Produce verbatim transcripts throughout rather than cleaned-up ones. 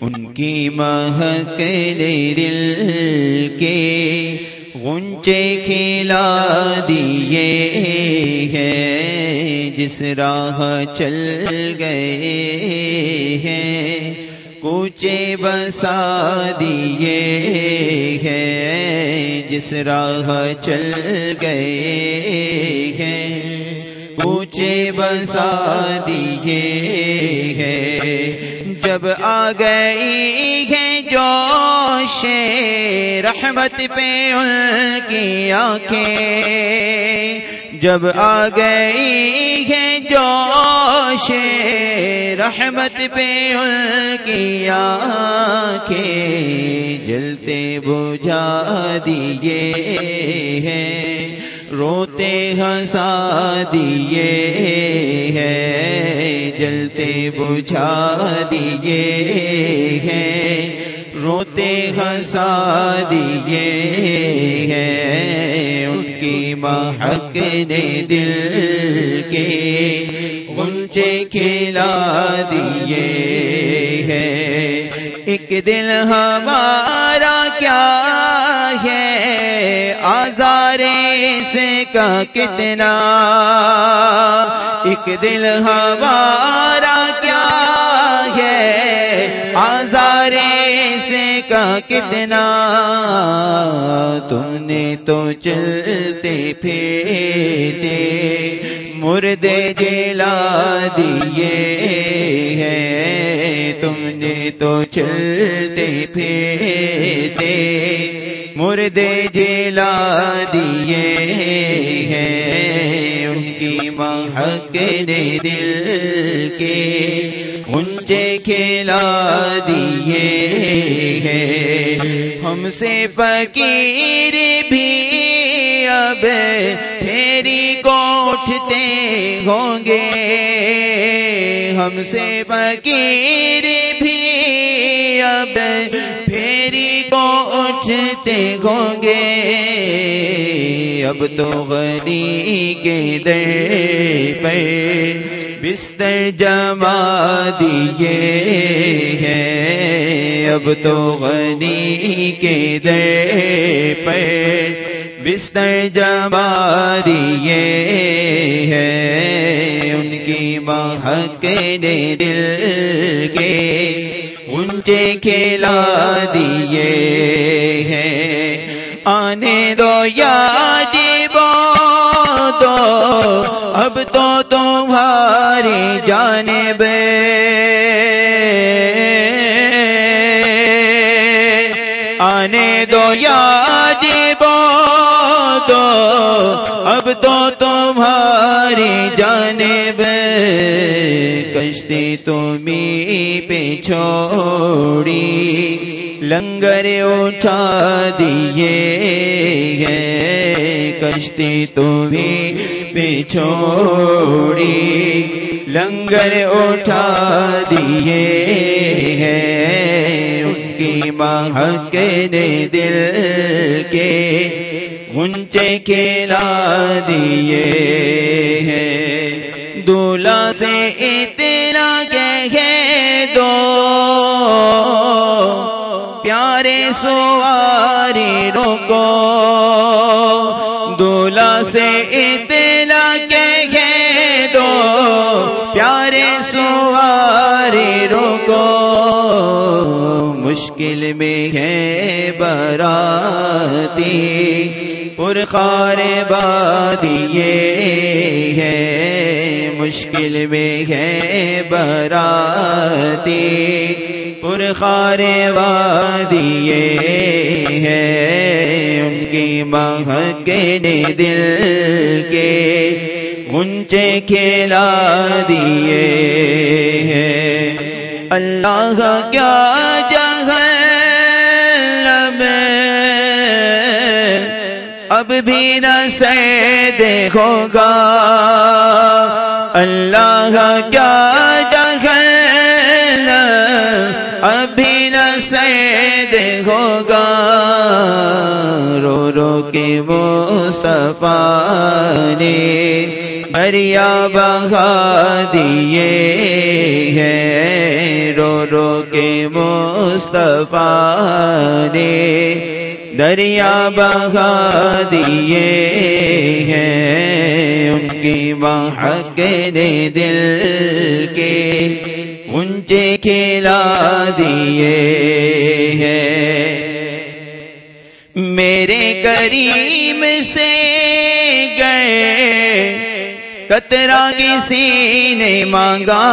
ان کی مہک نے دل کے غنچے کھلا دیے ہیں، جس راہ چل گئے ہیں کوچے بسا دیے ہیں، جس راہ چل گئے ہیں کوچے بسا دیے ہیں۔ جب آ گئی ہے جوش رحمت پہ ان کی آنکھیں، جب آ گئی ہے جوش رحمت پہ ان کی آنکھیں، جلتے بجھا دیے ہیں روتے ہنسا دیے ہیں، جلتے بجھا دیے ہیں روتے ہنسا دیے ہیں۔ ان کی مہک نے دل کے غنچے کھلا دیے ہیں۔ ایک دل ہمارا کیا ہے آزار سے کا کتنا، ایک دل ہمارا کیا ہے آزار سے کا کتنا، تم نے تو چلتے پھرتے مردے جلا دیے ہیں، تم نے تو چلتے پھرتے مردے جلا دیے ہیں۔ ان کی مہک نے دل کے غنچے کھلا دیے ہیں۔ ہم سے فقیر بھی اب پھیری کو اٹھتے ہوں گے، ہم سے فقیر بھی اب پھیری کو اٹھتے ہوں گے، اب تو غنی کے در پر بستر جما دیے ہیں، اب تو غنی کے در پر بستر جما دیے ہیں۔ ان کی مہک نے دل کے غنچے کھلا دیے ہیں۔ آنے دو یاجب دو اب تو تمہاری جانب، آنے دو یاجب دو اب تو تمہاری جانب، کشتی تمہیں پہ چھوڑی لنگر اٹھا دیے ہیں، کشتی تمہیں پہ چھوڑی لنگر اٹھا دیے ہیں۔ ان کی مہک نے دل کے غنچے کھلا دیے ہیں۔ دولہا سے اتنا کہے دو پیارے سواری رکو، دولہا سے اتنا کہے دو پیارے سواری رکو، مشکل میں ہے باراتی پرخار بادیے ہیں، مشکل میں ہے باراتی پرخار وادیے ہیں۔ ان کی مہک نے دل کے غنچے کھلا دیے ہیں۔ اللہ کیا جہنم اب بھی نہ سے دیکھو گا، اللہ کیا جہنم ابھی نہ سے دیکھو گا، رو رو کے مصطفیٰ نے دریا بہا دیے ہیں، رو رو کے مصطفیٰ نے دریا بہا دیے ہیں، ان کی محق نے دل کے غنچے کھلا دیے ہیں۔ میرے کریم سے گئے قطرہ کسی نے مانگا،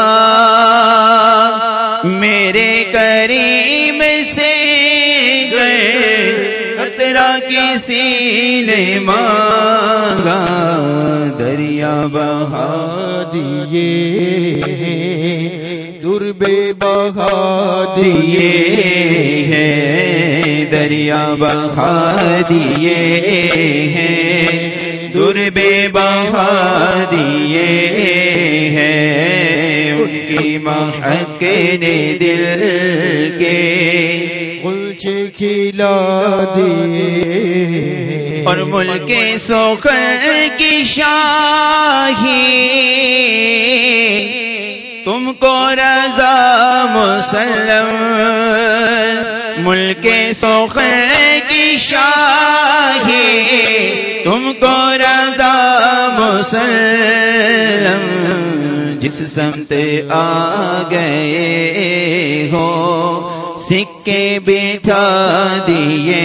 میرے کریم سے گئے قطرہ کسی نے مانگا، دریا بہا دیے ہیں، دربے بہا دیے ہیں، دریا بہا دیے ہیں، دربے بہا دیے ہیں، ان کی محق نے دل کے غنچے کھلا دیے، اور ملک سخن کی شاہی تم کو رضا مسلم، ملک سخن کی شاہی تم کو رضا مسلم، جس سمت آ گئے ہو سکے بٹھا دیے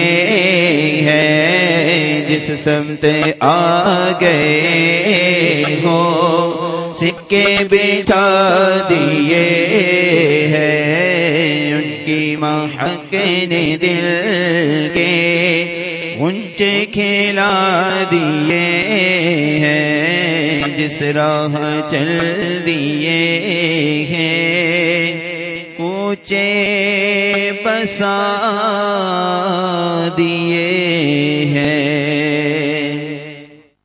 ہیں، جس سمت آ گئے ہو سکے بٹھا دیے ہیں، ان کی محق نے دل کے غنچے کھلا دیے ہیں، جس راہ چل دیے ہیں کوچے بسا دیے